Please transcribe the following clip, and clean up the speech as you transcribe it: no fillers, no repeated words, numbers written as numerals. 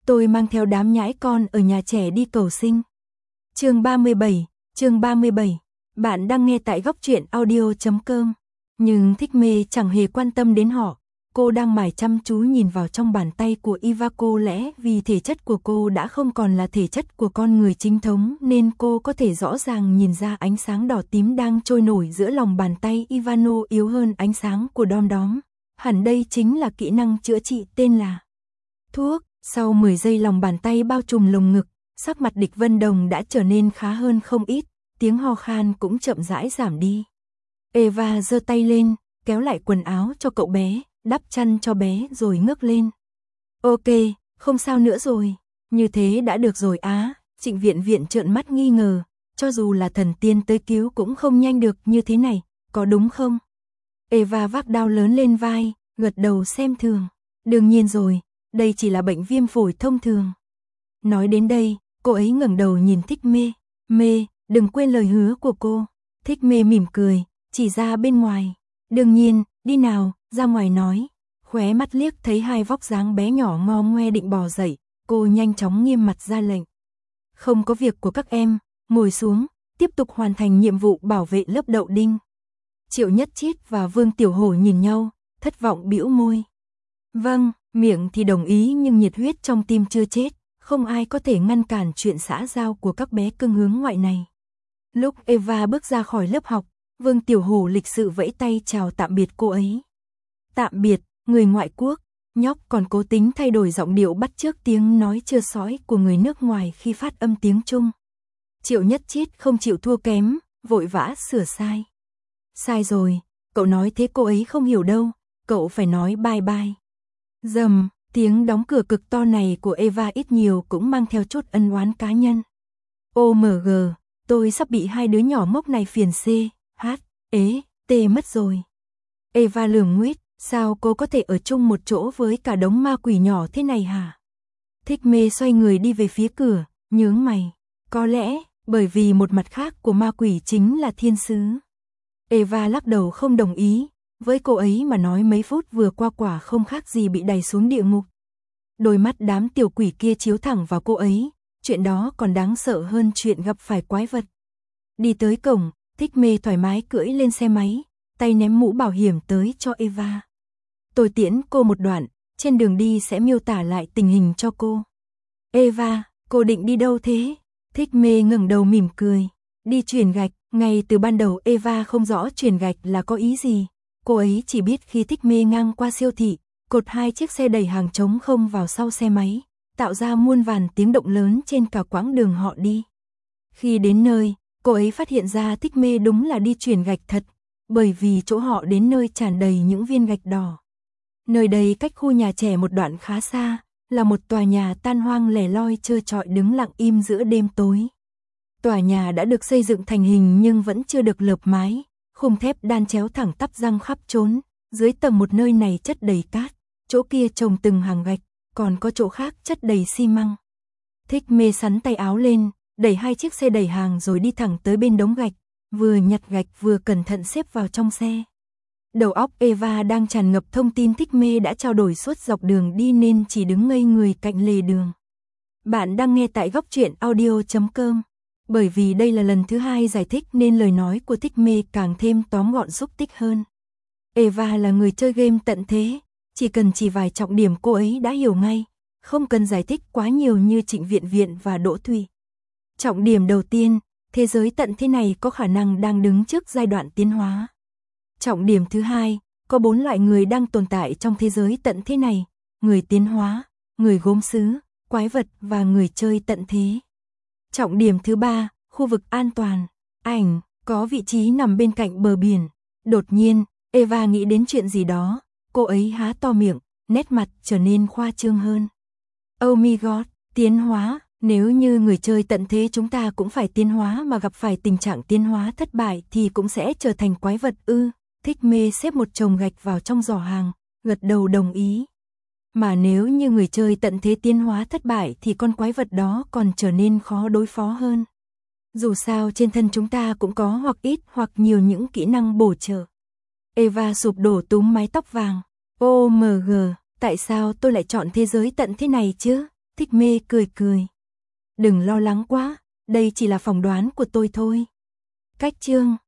Tôi mang theo đám nhãi con ở nhà trẻ đi cầu sinh. Chương 37. Bạn đang nghe tại góc truyện audio.com. Nhưng Thích Mê chẳng hề quan tâm đến họ. Cô đang mải chăm chú nhìn vào trong bàn tay của Eva. Có lẽ vì thể chất của cô đã không còn là thể chất của con người chính thống nên cô có thể rõ ràng nhìn ra ánh sáng đỏ tím đang trôi nổi giữa lòng bàn tay Ivano yếu hơn ánh sáng của đom đóm. Hẳn đây chính là kỹ năng chữa trị tên là thuốc. Sau 10 giây lòng bàn tay bao trùm lồng ngực, sắc mặt Địch Vân Đồng đã trở nên khá hơn không ít, tiếng ho khan cũng chậm rãi giảm đi. Eva giơ tay lên, kéo lại quần áo cho cậu bé, đắp chăn cho bé rồi ngước lên. Ok, không sao nữa rồi, như thế đã được rồi á. Trịnh Viện Viện trợn mắt nghi ngờ, cho dù là thần tiên tới cứu cũng không nhanh được như thế này, có đúng không? Eva vác đao lớn lên vai, gật đầu xem thường. Đương nhiên rồi, đây chỉ là bệnh viêm phổi thông thường. Nói đến đây, cô ấy ngẩng đầu nhìn Thích Mê. Mê, đừng quên lời hứa của cô. Thích Mê mỉm cười, chỉ ra bên ngoài. Đương nhiên, đi nào, ra ngoài nói. Khóe mắt liếc thấy hai vóc dáng bé nhỏ ngo ngoe định bò dậy, cô nhanh chóng nghiêm mặt ra lệnh. Không có việc của các em, ngồi xuống, tiếp tục hoàn thành nhiệm vụ bảo vệ lớp đậu đinh. Triệu Nhất Chiết và Vương Tiểu Hổ nhìn nhau, thất vọng bĩu môi. Vâng, miệng thì đồng ý nhưng nhiệt huyết trong tim chưa chết, không ai có thể ngăn cản chuyện xã giao của các bé cưng hướng ngoại này. Lúc Eva bước ra khỏi lớp học, Vương Tiểu Hổ lịch sự vẫy tay chào tạm biệt cô ấy. Tạm biệt, người ngoại quốc. Nhóc còn cố tính thay đổi giọng điệu bắt chước tiếng nói chưa sói của người nước ngoài khi phát âm tiếng Trung. Triệu Nhất Chiết không chịu thua kém, vội vã sửa sai. Sai rồi, cậu nói thế cô ấy không hiểu đâu, cậu phải nói bye bye. Dầm, tiếng đóng cửa cực to này của Eva ít nhiều cũng mang theo chút ân oán cá nhân. OMG, tôi sắp bị hai đứa nhỏ ngốc này phiền C, H, ế, T mất rồi. Eva lườm nguyết, sao cô có thể ở chung một chỗ với cả đống ma quỷ nhỏ thế này hả? Thích Mê xoay người đi về phía cửa, nhướng mày. Có lẽ, bởi vì một mặt khác của ma quỷ chính là thiên sứ. Eva lắc đầu không đồng ý, với cô ấy mà nói mấy phút vừa qua quả không khác gì bị đày xuống địa ngục. Đôi mắt đám tiểu quỷ kia chiếu thẳng vào cô ấy, chuyện đó còn đáng sợ hơn chuyện gặp phải quái vật. Đi tới cổng, Thích Mê thoải mái cưỡi lên xe máy, tay ném mũ bảo hiểm tới cho Eva. Tôi tiễn cô một đoạn, trên đường đi sẽ miêu tả lại tình hình cho cô. Eva, cô định đi đâu thế? Thích Mê ngẩng đầu mỉm cười. Đi chuyền gạch, ngay từ ban đầu Eva không rõ chuyền gạch là có ý gì. Cô ấy chỉ biết khi Thích Mê ngang qua siêu thị, cột hai chiếc xe đẩy hàng trống không vào sau xe máy, tạo ra muôn vàn tiếng động lớn trên cả quãng đường họ đi. Khi đến nơi, cô ấy phát hiện ra Thích Mê đúng là đi chuyền gạch thật, bởi vì chỗ họ đến nơi tràn đầy những viên gạch đỏ. Nơi đây cách khu nhà trẻ một đoạn khá xa, là một tòa nhà tan hoang lẻ loi trơ trọi đứng lặng im giữa đêm tối. Tòa nhà đã được xây dựng thành hình nhưng vẫn chưa được lợp mái, khung thép đan chéo thẳng tắp răng khắp trốn, dưới tầng một nơi này chất đầy cát, chỗ kia trồng từng hàng gạch, còn có chỗ khác chất đầy xi măng. Thích Mê sắn tay áo lên, đẩy hai chiếc xe đẩy hàng rồi đi thẳng tới bên đống gạch, vừa nhặt gạch vừa cẩn thận xếp vào trong xe. Đầu óc Eva đang tràn ngập thông tin Thích Mê đã trao đổi suốt dọc đường đi nên chỉ đứng ngây người cạnh lề đường. Bạn đang nghe tại góc truyện audio.com. Bởi vì đây là lần thứ hai giải thích nên lời nói của Thích Mê càng thêm tóm gọn xúc tích hơn. Eva là người chơi game tận thế, chỉ cần chỉ vài trọng điểm cô ấy đã hiểu ngay, không cần giải thích quá nhiều như Trịnh Viện Viện và Đỗ Thùy. Trọng điểm đầu tiên, thế giới tận thế này có khả năng đang đứng trước giai đoạn tiến hóa. Trọng điểm thứ hai, có 4 loại người đang tồn tại trong thế giới tận thế này, người tiến hóa, người gốm sứ, quái vật và người chơi tận thế. Trọng điểm thứ ba, khu vực an toàn, ảnh, có vị trí nằm bên cạnh bờ biển. Đột nhiên, Eva nghĩ đến chuyện gì đó, cô ấy há to miệng, nét mặt trở nên khoa trương hơn. Oh my god, tiến hóa, nếu như người chơi tận thế chúng ta cũng phải tiến hóa mà gặp phải tình trạng tiến hóa thất bại thì cũng sẽ trở thành quái vật ư. Thích Mê xếp một chồng gạch vào trong giỏ hàng, gật đầu đồng ý. Mà nếu như người chơi tận thế tiến hóa thất bại thì con quái vật đó còn trở nên khó đối phó hơn. Dù sao trên thân chúng ta cũng có hoặc ít hoặc nhiều những kỹ năng bổ trợ. Eva sụp đổ túm mái tóc vàng. OMG, tại sao tôi lại chọn thế giới tận thế này chứ? Thích Mê cười cười. Đừng lo lắng quá, đây chỉ là phỏng đoán của tôi thôi. Cách chương